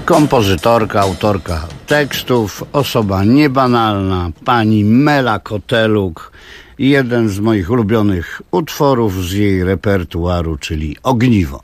Kompozytorka, autorka tekstów, osoba niebanalna, pani Mela Koteluk i jeden z moich ulubionych utworów z jej repertuaru, czyli Ogniwo.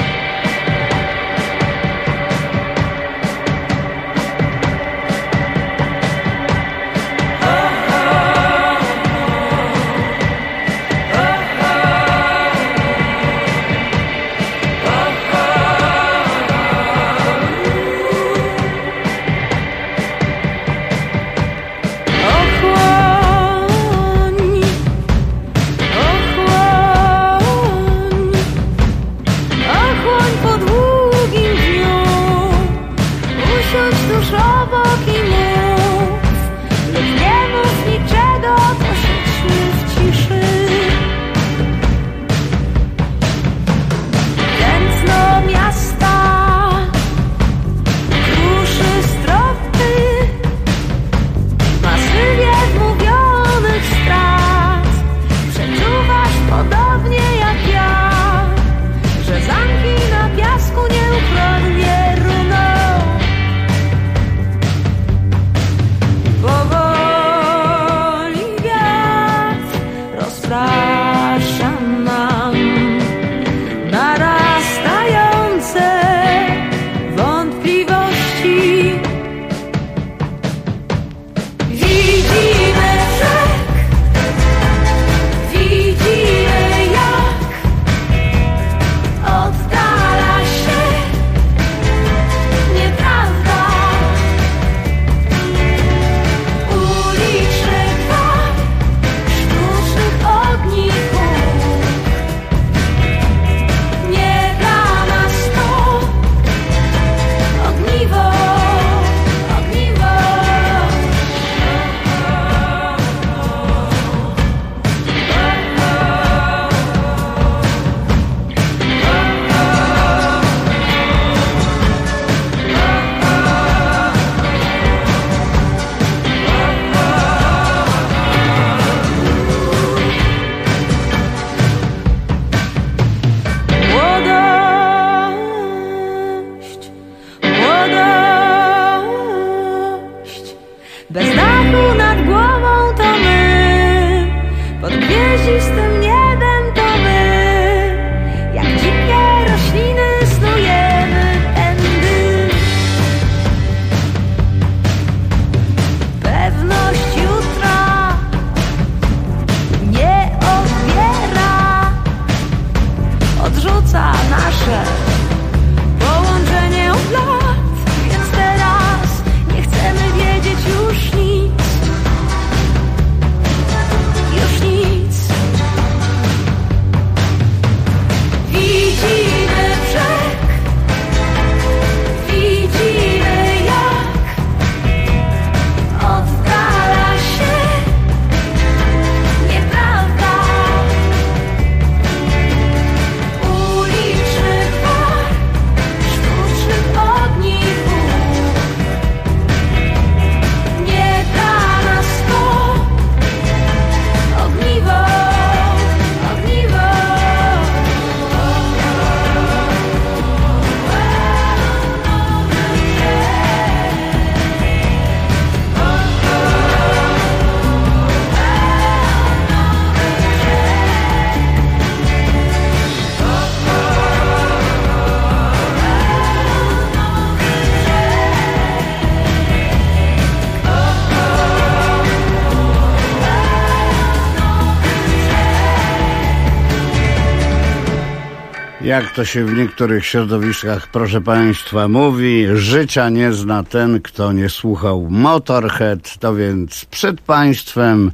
Jak to się w niektórych środowiskach, proszę państwa, mówi, życia nie zna ten, kto nie słuchał Motorhead. To więc przed państwem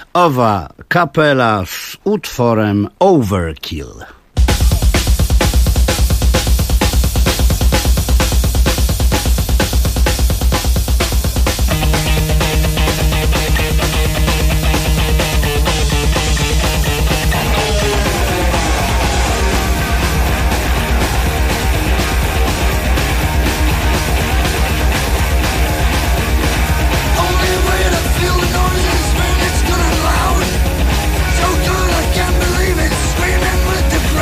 owa kapela z utworem Overkill. Believe it, screaming with the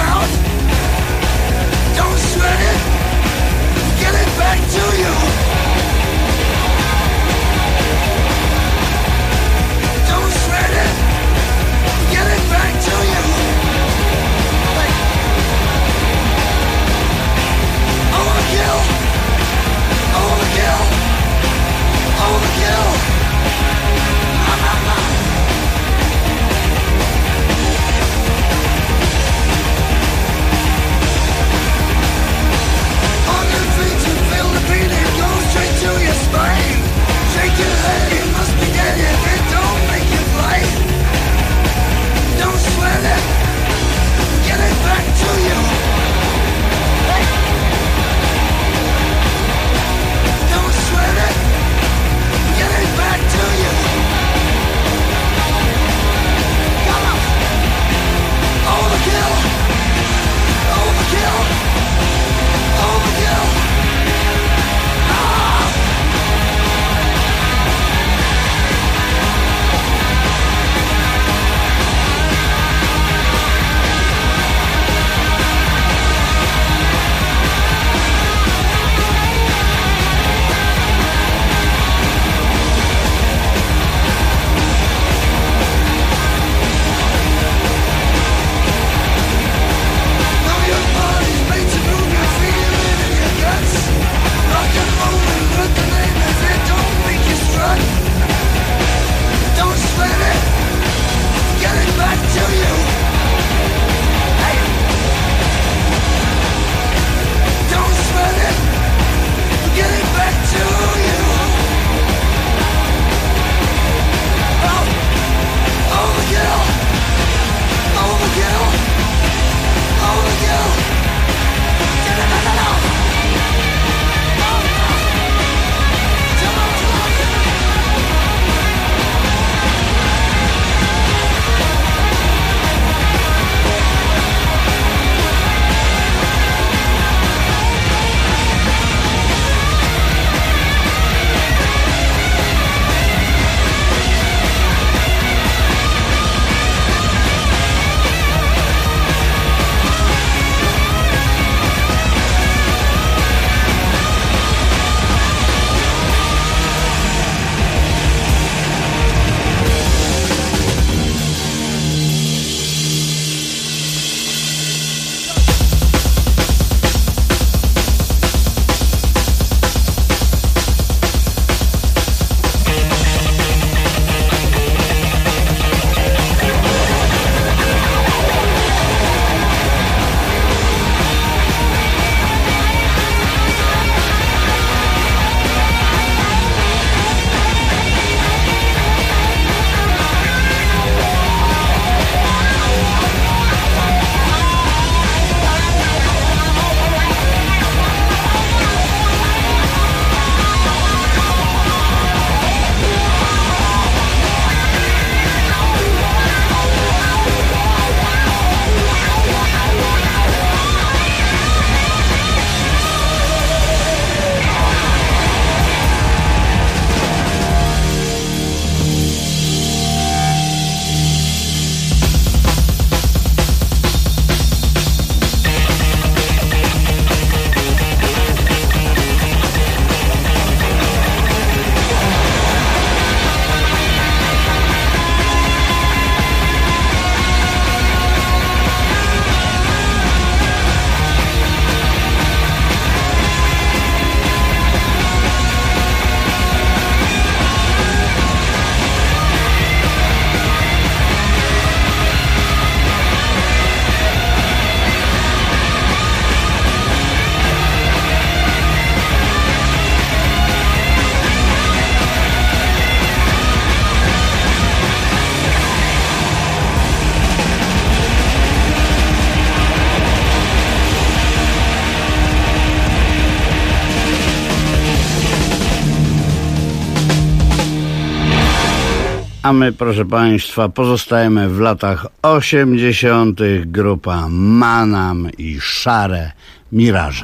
A my, proszę Państwa, pozostajemy w latach 80. Grupa Manam i Szare Miraże.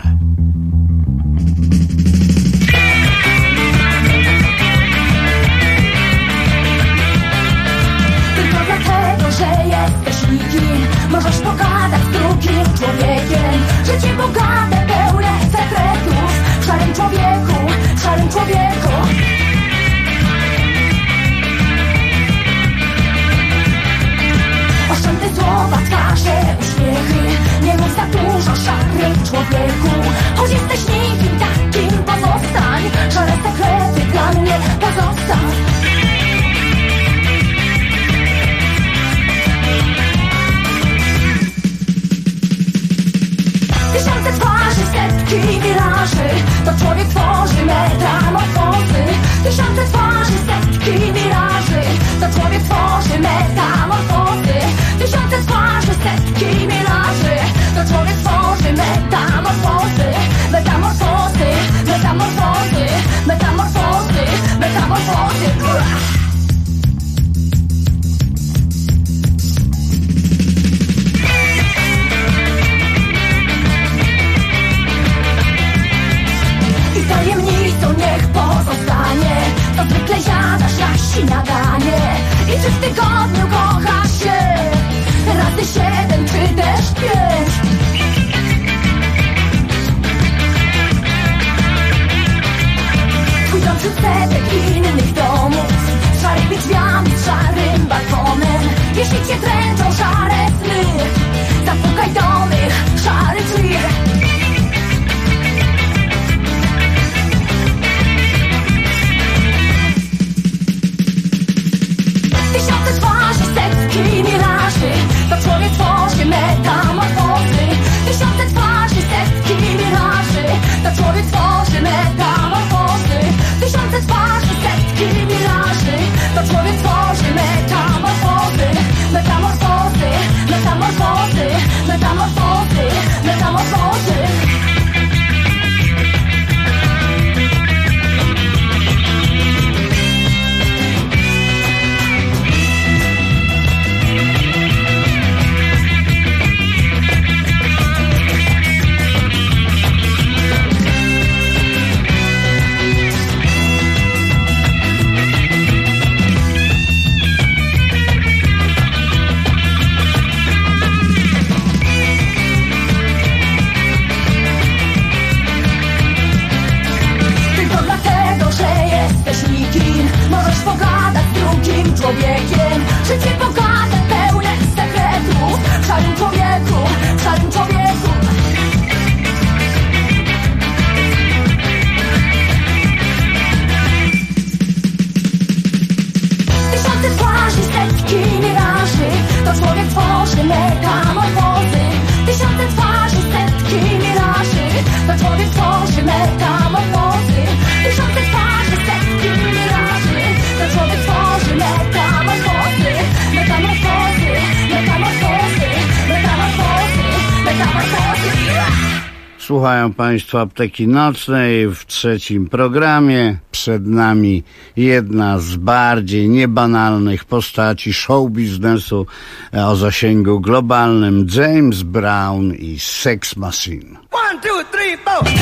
Tylko dlatego, że jesteś nikim, możesz pogadać z drugim człowiekiem. Życie bogate, pełne sekretów. W szarym człowieku, w szarym człowieku. Oszczędne słowa, twarze, uśmiechy. Nie mów za dużo, szary człowieku. Choć jesteś nikim takim, pozostań. Szare sekrety dla mnie pozostań. Tysiące twarzy, setki miraży. To człowiek tworzy metamorfozy. Tysiące twarzy, setki miraży. To człowiek tworzy metamorfozy. Tysiące twarzy, setki miraży. To człowiek tworzy metamorfozy. Metamorfozy, metamorfozy, metamorfozy, metamorfozy. Tajemnicą niech pozostanie, to zwykle zjadasz na śniadanie. I czy w tygodniu kochasz się razy 7 czy też 5? Twój dom wśród setek innych domów, z szarymi drzwiami, z szarym balkonem. Jeśli cię dręczą szare sny, zapukaj do mych szarych drzwi. Tysiące twarzy, setki miraży. To człowiek tworzy metamorfozy. Tysiące twarzy, setki miraży. To człowiek tworzy metamorfozy. Tysiące twarzy, setki miraży. To człowiek tworzy metamorfozy. Metamorfozy, metamorfozy, metamorfozy, metamorfozy. Możesz pogadać z drugim człowiekiem. Życie bogate, pełne sekretów. W szarym człowieku, w szarym człowieku. Tysiące twarzy, setki miraży. To człowiek tworzy metamorfozy. Tysiące twarzy, setki miraży. To człowiek tworzy metamorfozy. Tysiące twarzy, setki miraży. To człowiek tworzy metamorfozy. Metamorfozy, metamorfozy, metamorfozy, metamorfozy. Słuchają Państwo Apteki Nocnej w trzecim programie. Przed nami jedna z bardziej niebanalnych postaci show biznesu o zasięgu globalnym, James Brown i Sex Machine. 1, 2, 3, 4.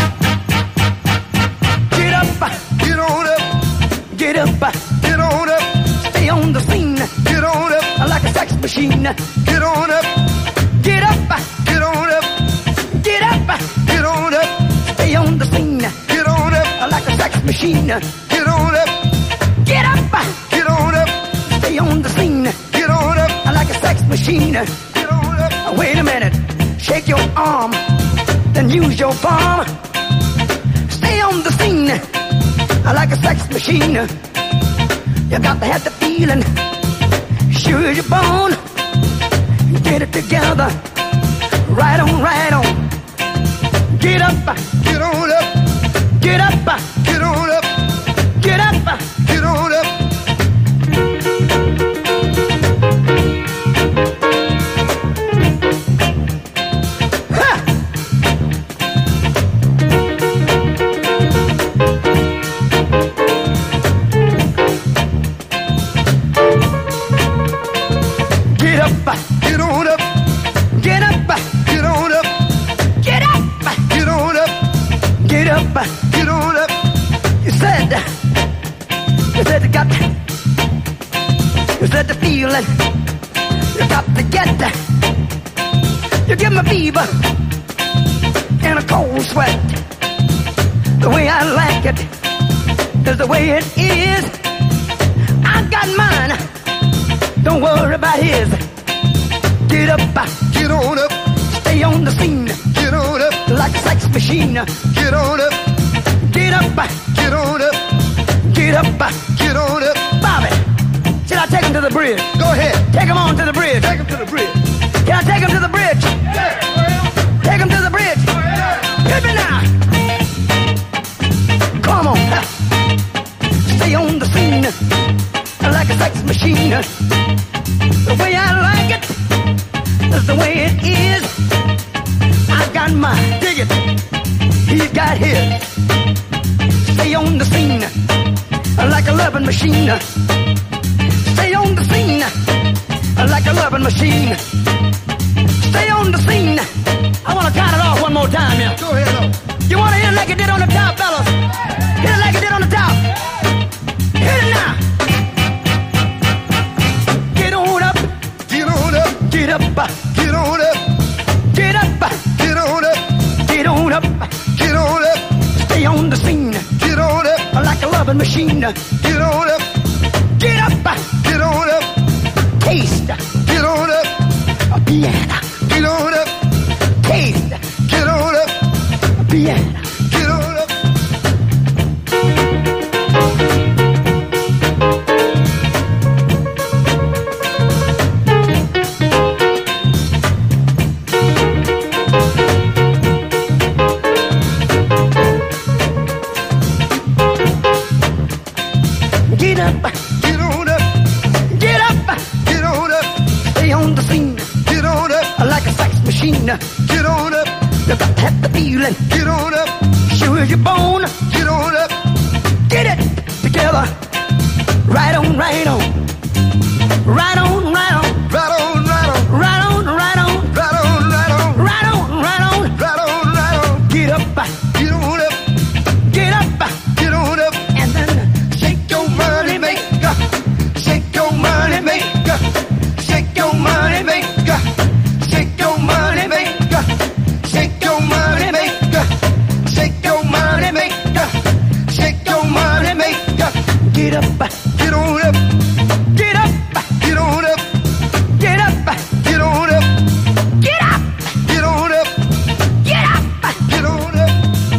Get up, get on up, get up, get on up. Stay on the scene, get on up like a sex machine. Get on up, get up, get on up, get up, get on up. Stay on the scene, get on up like a sex machine. Get on up, get up, get on up. Stay on the scene, get on up like a sex machine. Get on up. Wait a minute, shake your arm, then use your palm. Stay on the scene like a sex machine. You got to have the feeling, sure as you're born. Get it together, right on, right on. Get up, get on up, get up, get on up, get up, get on up. Ha! you got is let the feeling you got to get that. You give me fever and a cold sweat. The way I like it is the way it is. I got mine, don't worry about his. Get up, get on up, stay on the scene. Get on up, like a sex machine. Get on up, get up, get on up, get up, get on up. Bobby, should I take him to the bridge? Go ahead, take him on to the bridge. Take him to the bridge. Can I take him to the bridge? Yeah. Take him to the bridge. Yeah. Hit me now. Come on, stay on the scene like a sex machine. The way I like it is the way it is. I got mine, dig it. He's got his. Stay on the scene like a loving machine. Stay on the scene like a loving machine. Stay on the scene. I want to count it off one more time, yeah. Go ahead. You want to hit it like it did on the top, fellas? Hit it like it did on the top. Hit it now. Get on up. Get on up. Get up. Get on up. Get up. Get on up. Get on up. Get on up. Stay on the scene. Get on up. Like a loving machine. Get on up. Get up. Get on up. Taste. Get on up. A piano. Get on up. Taste. Get on up. A piano. Get on up. Get up. Get on up. Get up. Get on up. Stay on the scene. Get on up. Like a sex machine. Get on up. You got to have the feeling. Get on up. Sure as you're born. Get on up. Get it together. Right on, right on. Right on, right on. Right on, right on. Right on, right on. Right on, right on. Right on, right on. Right on, right on. Get up. Get on up. Get up. Get on up. And then shake your money maker. Shake your money maker. Shake your money maker. Shake your money maker. Shake your money maker. Shake your money maker. Shake your money maker. Get up. Get on up. Get up. Get on up. Get up. Get on up. Get up. Get on up. Get up. Get on up.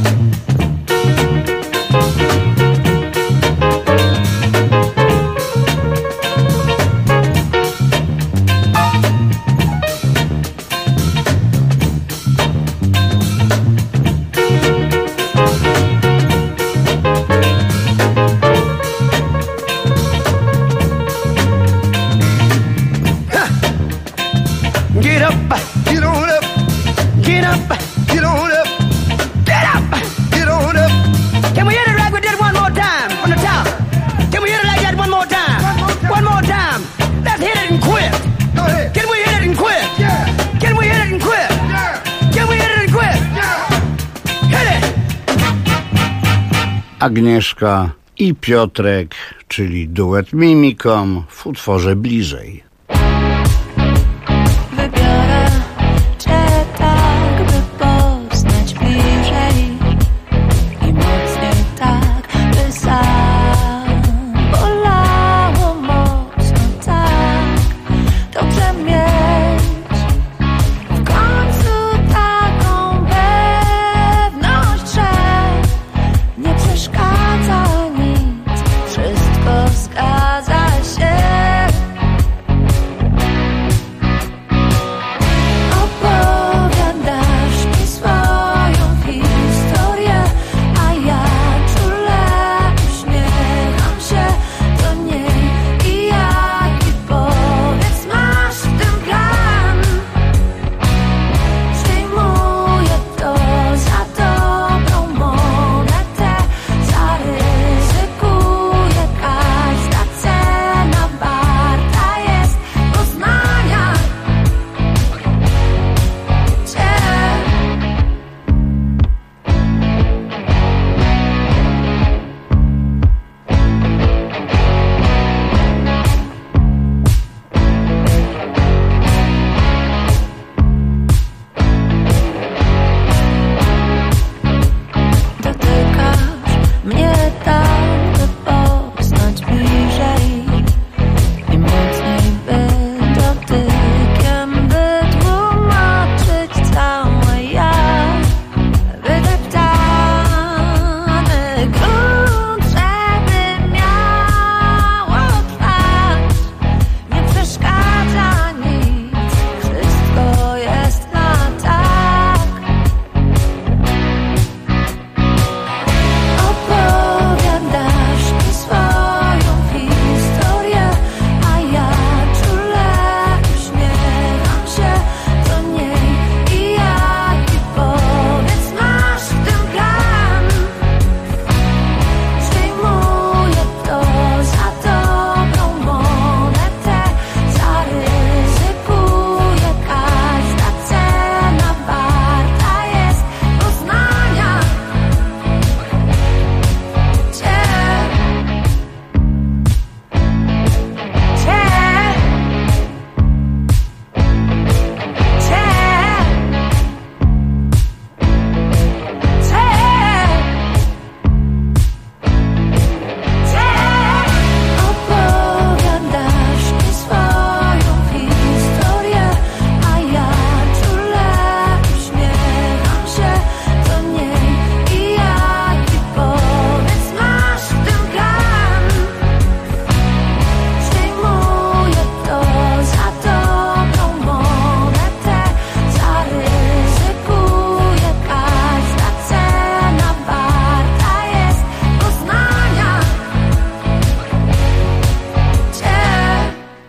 Get up, get on up, get up, get on up, get up, get on up. Can we hit it like we did one more time from the top? Can we hit it like that one more time? One more time. Let's hit it and quit. Go ahead. Can we hit it and quit? Yeah. Can we hit it and quit? Yeah. Can we hit it and quit? Yeah. Hit it. Agnieszka i Piotrek, czyli duet Mimikom w utworze Bliżej. Zgadza się.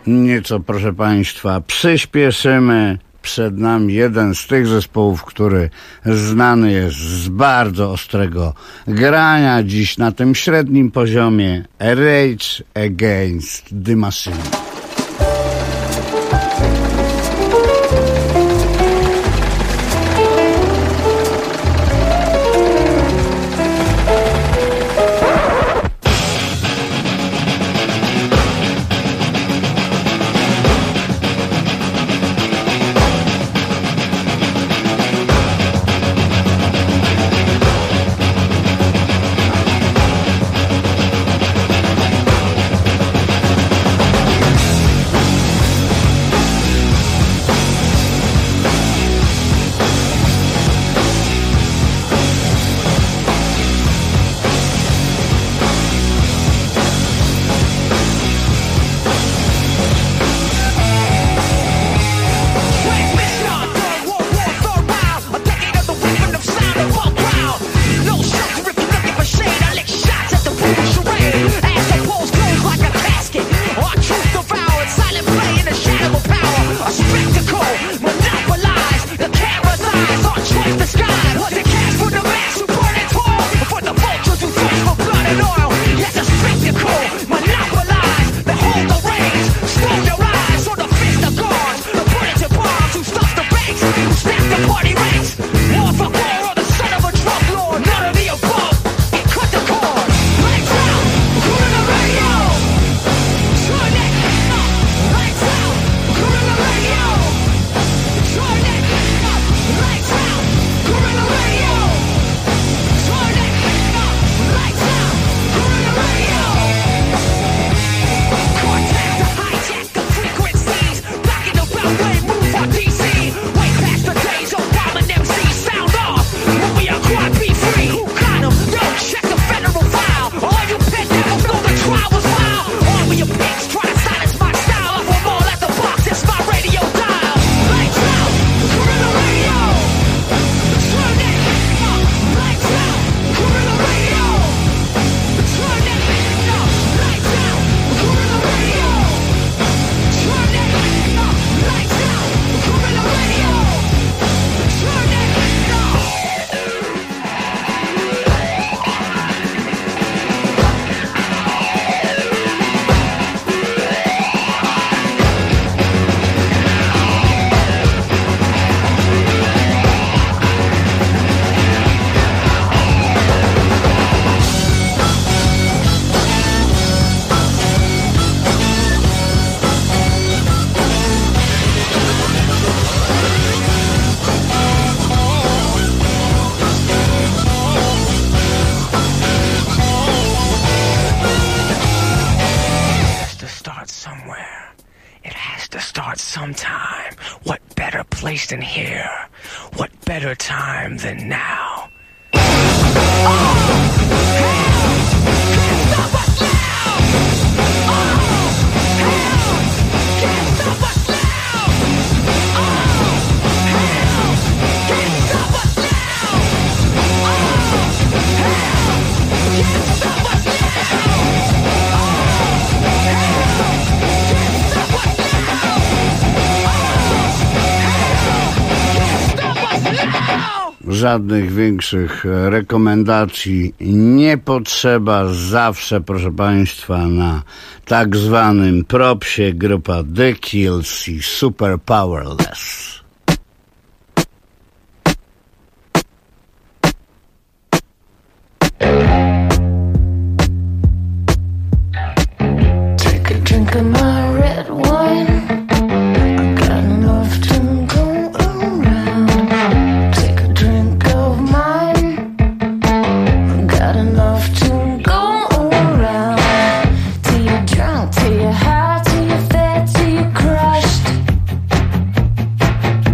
Nieco, proszę Państwa, przyspieszymy. Przed nami jeden z tych zespołów, który znany jest z bardzo ostrego grania. Dziś na tym średnim poziomie Rage Against the Machine. Than here. What better time than now? Żadnych większych rekomendacji nie potrzeba. Zawsze, proszę Państwa, na tak zwanym propsie grupa The Kills i Super Powerless. Take a drink of my red wine. Till you're high, till you're fat, till you're crushed.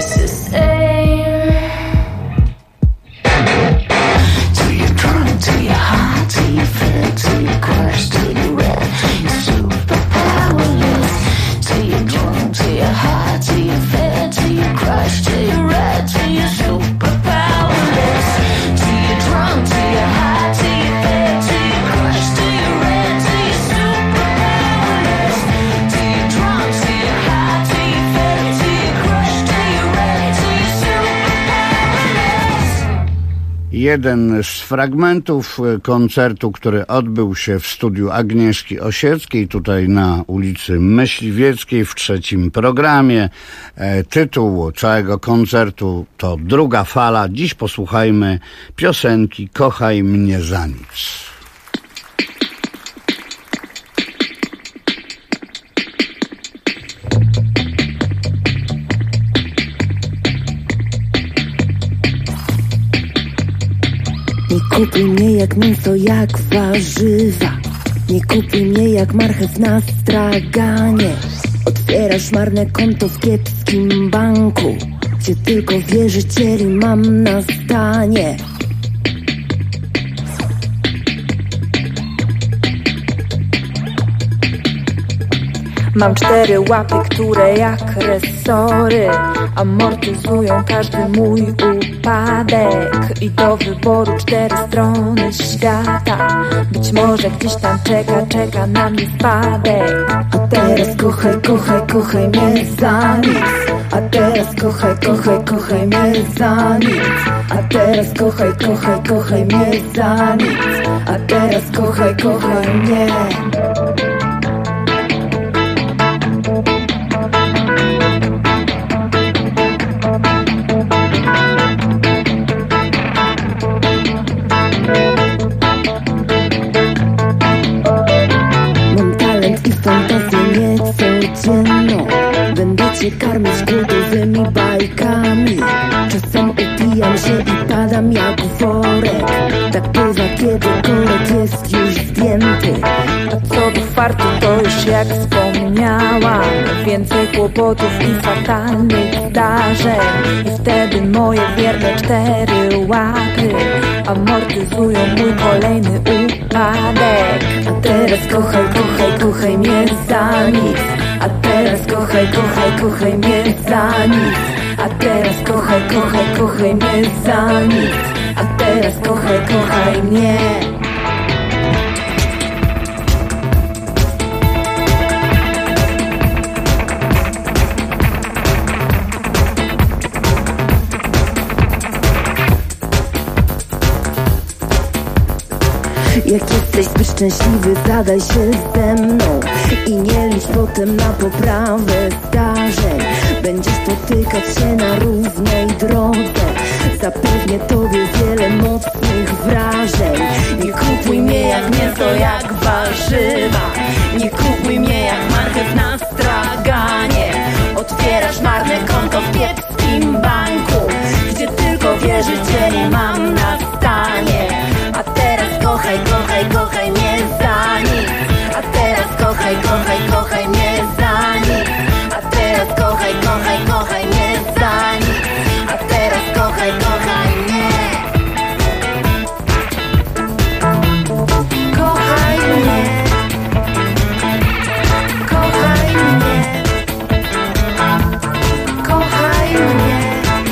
It's the same. Till you're drunk, till you're hot, till you feel, till you crush, till you're red, till you're super powerless. Till you're drunk, till you're hot, till you feel, till you crush, till you're red, till you're super powerless. Till you're drunk, till you're hot, till you feel, till you crush, till you're red, till you're super powerless. Till you're drunk, till you're hot, till you feel, till you crush, till you're red, till you're super powerless. Jeden z fragmentów koncertu, który odbył się w studiu Agnieszki Osieckiej, tutaj na ulicy Myśliwieckiej w trzecim programie. Tytuł całego koncertu to Druga fala. Dziś posłuchajmy piosenki Kochaj mnie za nic. Nie kupuj mnie jak mięso, jak warzywa. Nie kupuj mnie jak marchew na straganie. Otwierasz marne konto w kiepskim banku, gdzie tylko wierzycieli mam na stanie. Mam 4 łapy, które jak resory amortyzują każdy mój upadek. I do wyboru 4 strony świata. Być może gdzieś tam czeka na mnie spadek. A teraz kochaj, kochaj, kochaj mnie za nic. A teraz kochaj, kochaj, kochaj mnie za nic. A teraz kochaj, kochaj, kochaj mnie za nic. A teraz kochaj, kochaj mnie. Fantazję niecodzienną. Będę cię karmić głodowymi bajkami. Czasem upijam się i padam jak worek. Tak bywa, kiedy korek jest już zdjęty. A co do fartu, to już jak wspomniałam, więcej kłopotów i fatalnych zdarzeń. I wtedy moje wierne 4 łapy amortyzują mój kolejny upadek. A teraz kochaj, kochaj, kochaj mnie za nic. A teraz kochaj, kochaj, kochaj mnie za nic. A teraz kochaj, kochaj, kochaj mnie za nic. A teraz kochaj, kochaj mnie. Jak jesteś zbyt szczęśliwy, zadaj się ze mną i nie licz potem na poprawę zdarzeń. Będziesz spotykać się na równej drodze. Zapewnię tobie wiele mocnych wrażeń. Nie kupuj mnie jak mięso, jak warzywa. Nie kupuj mnie jak marchew na straganie. Otwierasz marne konto w kiepskim banku, gdzie tylko wierzycieli mam na stanie. A teraz kochaj, kochaj, kochaj mnie za nic. A teraz kochaj, kochaj, kochaj mnie za nic. A teraz kochaj, kochaj, kochaj mnie za nic. A teraz kochaj, kochaj mnie. Kochaj mnie. Kochaj mnie. Kochaj mnie.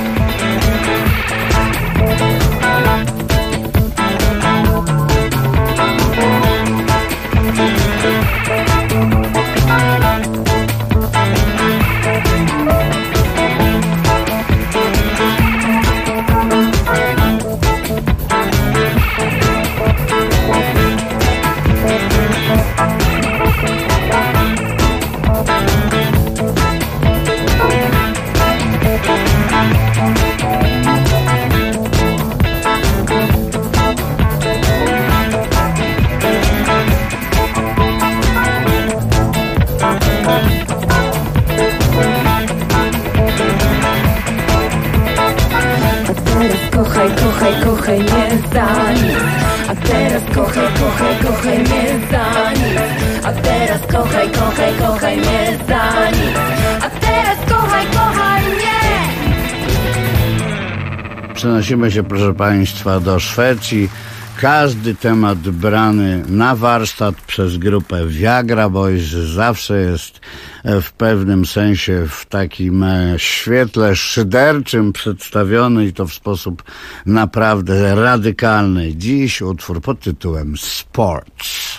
Kochaj mnie za nic. A teraz kochaj, kochaj, kochaj mnie za nic. A teraz kochaj, kochaj, kochaj mnie za nic. A teraz kochaj, kochaj mnie. przenosimy się, proszę Państwa, do Szwecji. Każdy temat brany na warsztat przez grupę Viagra Boys zawsze jest w pewnym sensie w takim świetle szyderczym przedstawiony i to w sposób naprawdę radykalny. Dziś utwór pod tytułem Sports.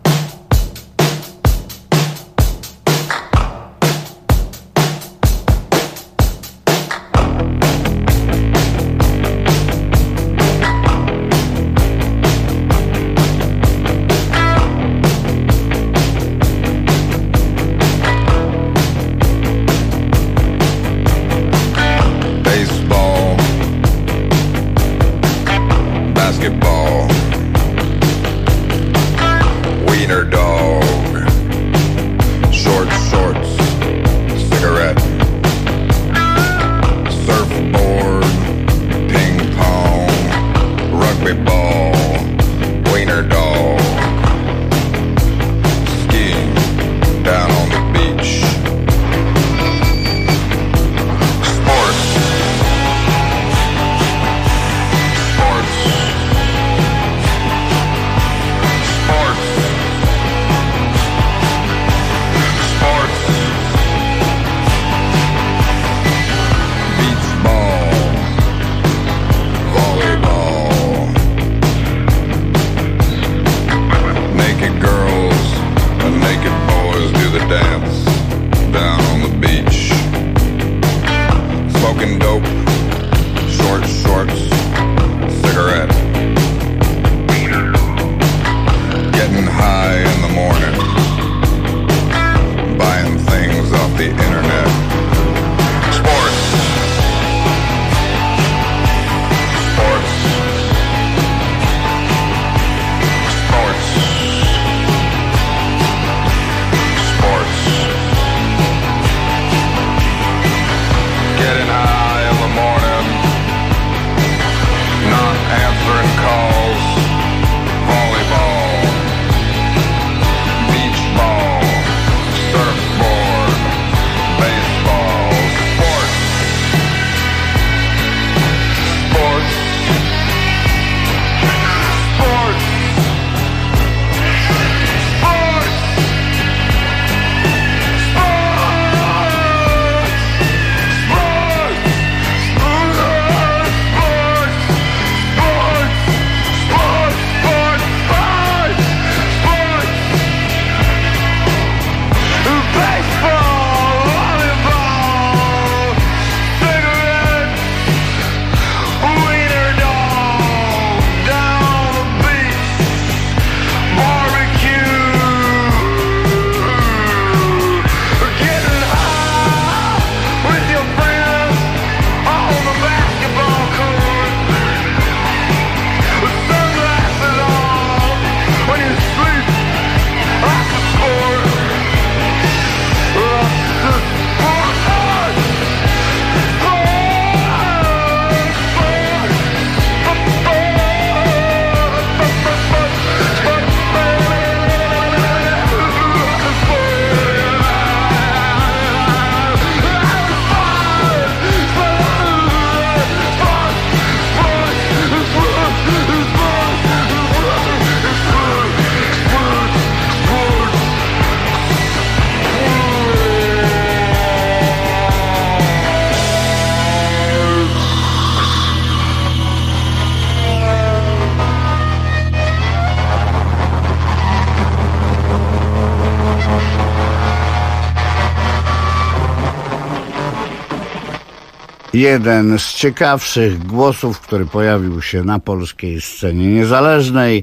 jeden z ciekawszych głosów, który pojawił się na polskiej scenie niezależnej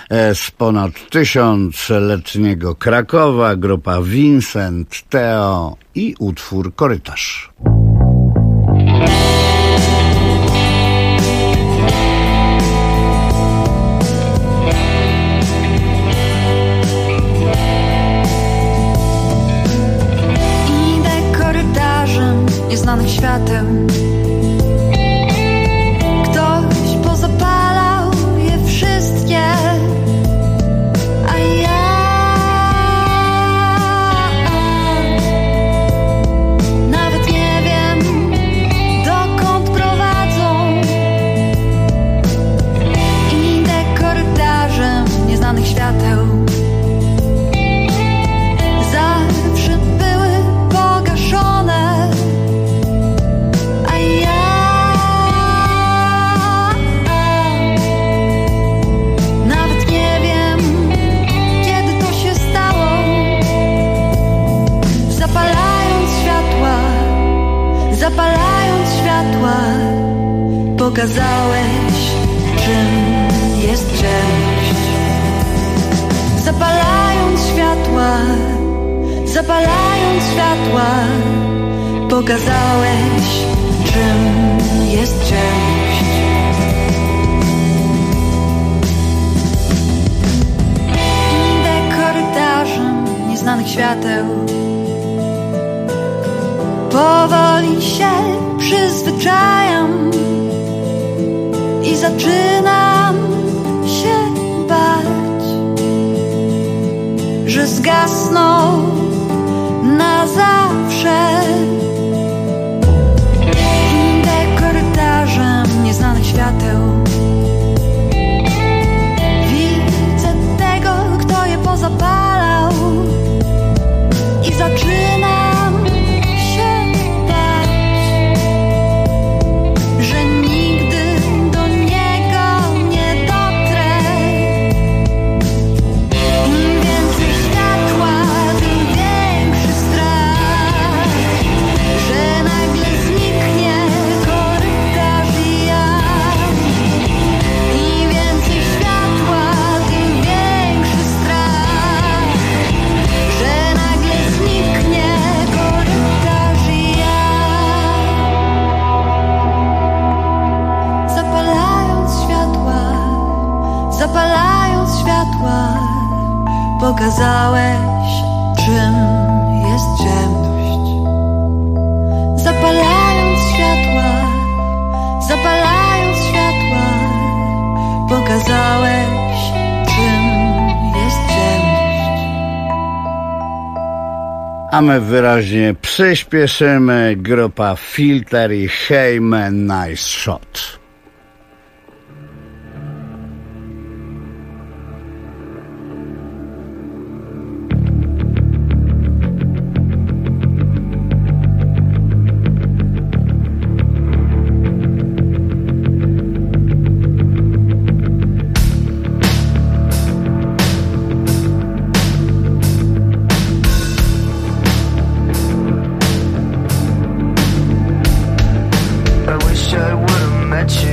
z ponad 1000-letniego Krakowa, grupa Vincent, Theo i utwór Korytarz. Idę korytarzem nieznanych światem. Ktoś pozapalał je wszystkie, a ja nawet nie wiem, dokąd prowadzą. Zapalając światła, pokazałeś, czym jest ciemność. Zapalając światła, pokazałeś, czym jest ciemność. Idę korytarzem nieznanych świateł, powoli się przyzwyczajam i zaczynam się bać, że zgasną na zawsze. Idę korytarzem nieznanych świateł, widzę tego, kto je pozapalał i zaczynam się bać, że nigdy do niego nie dotrę. Im więcej światła, tym większy strach, że nagle zniknie korytarz i ja. Im więcej światła, tym większy strach, że nagle zniknie korytarz i ja. Zapalając światła, pokazałeś, czym jest ciemność. Zapalając światła, pokazałeś, czym jest ciemność. A my wyraźnie przyspieszymy. Grupa Filter i Hey Man, Nice Shot. I wish I would've met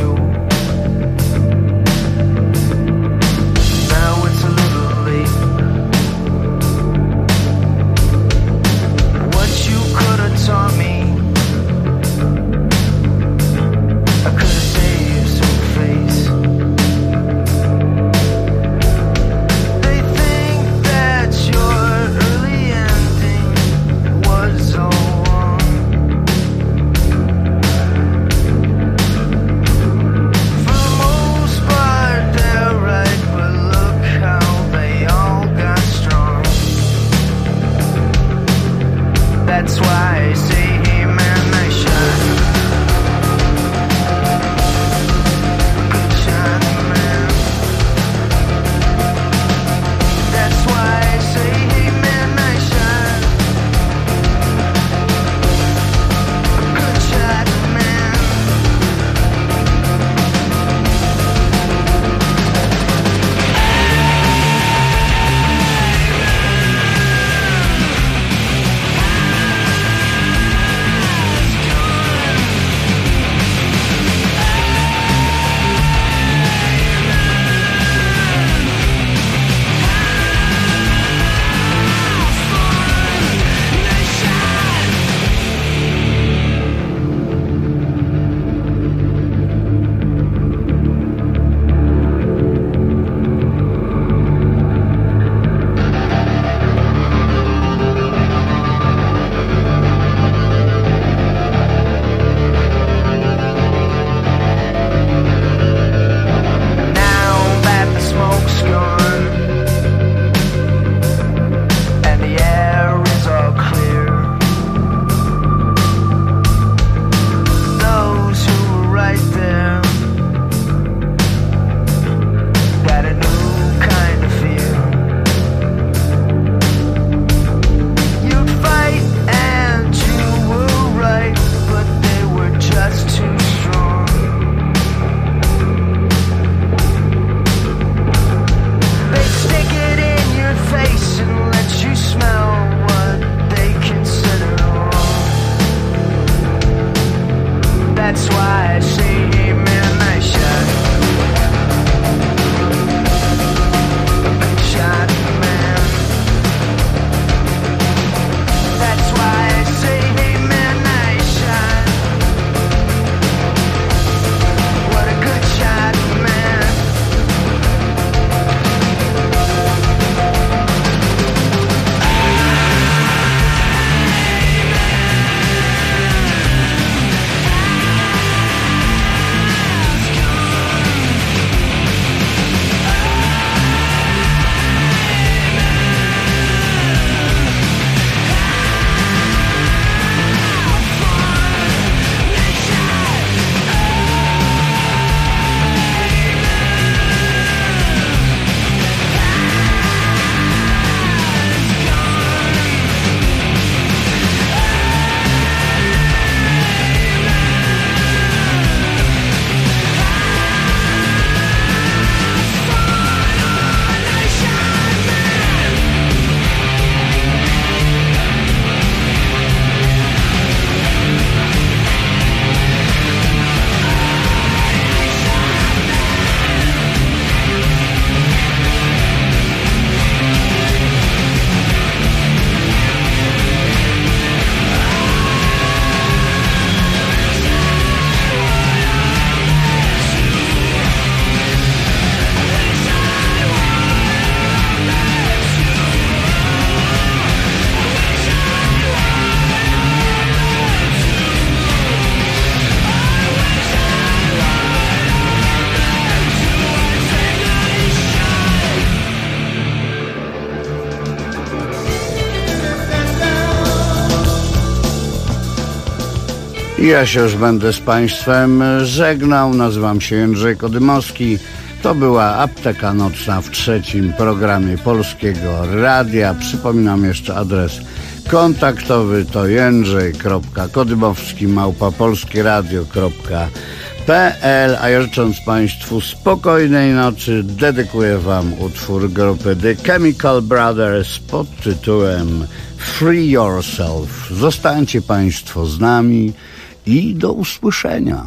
That's why I say amen, I shot. A big shot man. That's why I say amen, I shot. What a good shot man. Ja się już będę z Państwem żegnał. Nazywam się Jędrzej Kodymowski. To była Apteka Nocna w trzecim programie Polskiego Radia. Przypominam jeszcze adres kontaktowy to jędrzej.kodymowski@polskieradio.pl. A ja życząc Państwu spokojnej nocy, dedykuję Wam utwór grupy The Chemical Brothers pod tytułem Free Yourself. Zostańcie Państwo z nami i do usłyszenia.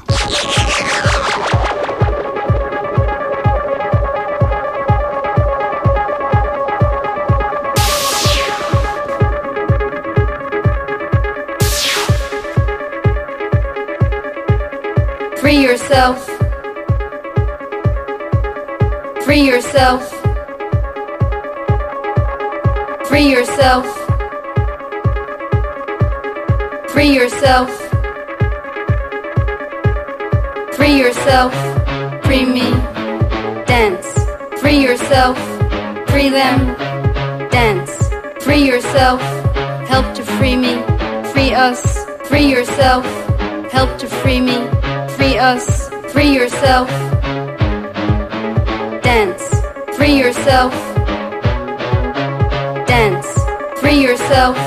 Free yourself. Free yourself. Free yourself. Free yourself. Free yourself. Free me. Dance. Free yourself. Free them. Dance. Free yourself. Help to free me. Free us. Free yourself. Help to free me. Free us. Free yourself. Dance. Free yourself. Dance. Free yourself.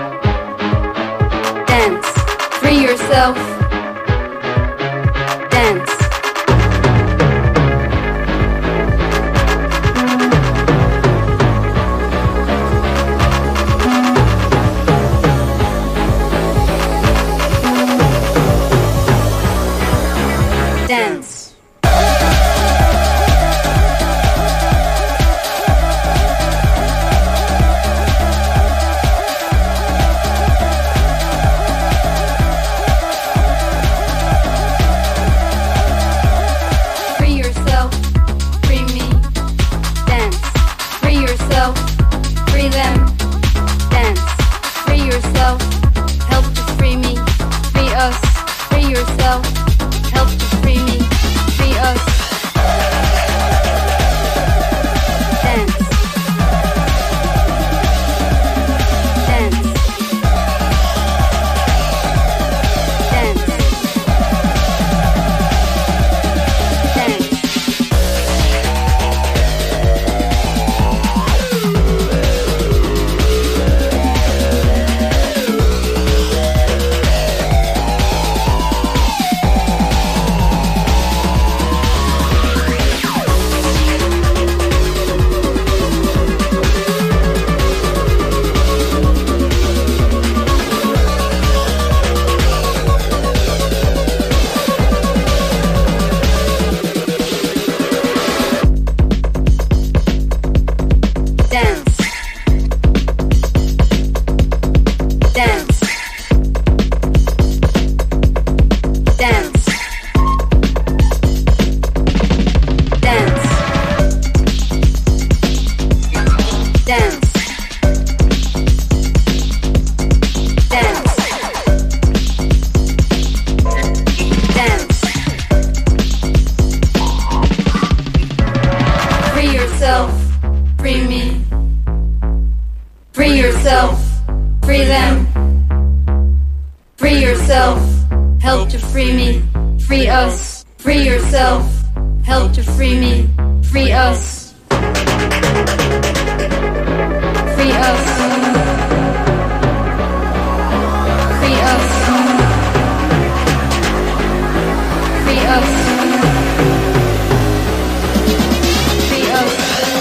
Dance. Free yourself. Dance. Dance. free me, free us, free yourself, help to free me, free us, free us, free us, free us, free us.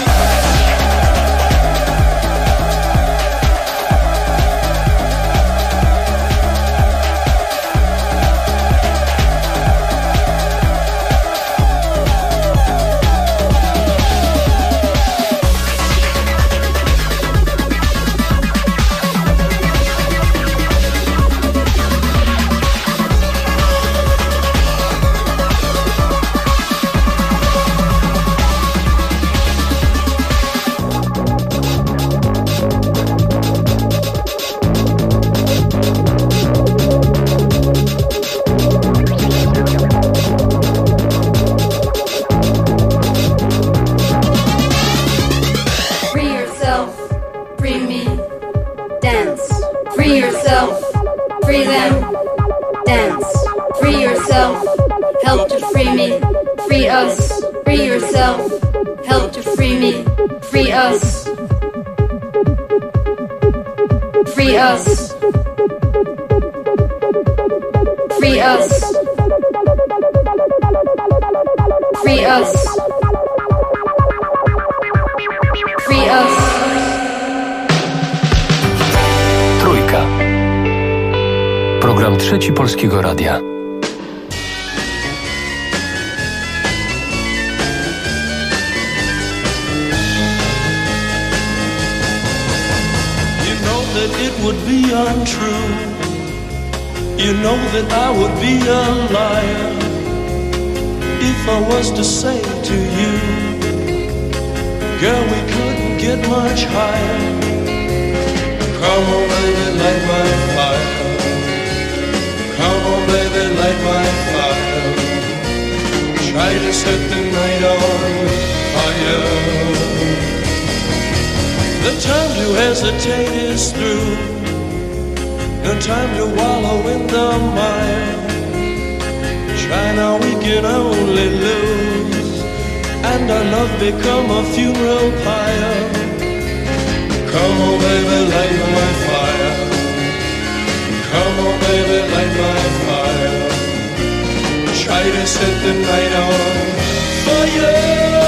Program Trzeci Polskiego Radia. That it would be untrue. You know that I would be a liar if I was to say to you, girl, we couldn't get much higher. Come on, baby, light my fire. Come on, baby, light my fire. Try to set the night on fire. The time to hesitate is through. No time to wallow in the mire. Try now, we can only lose, and our love become a funeral pyre. Come on, baby, light my fire. Come on, baby, light my fire. Try to set the night on fire.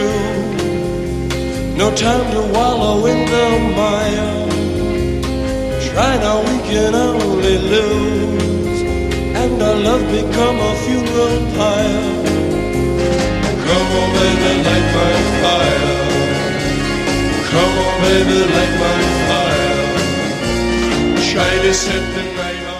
through. No time to wallow in the mire. Try now, we can only lose, and our love become a funeral pyre. Come on, baby, light my fire. Come on, baby, light my fire. Try to set the night on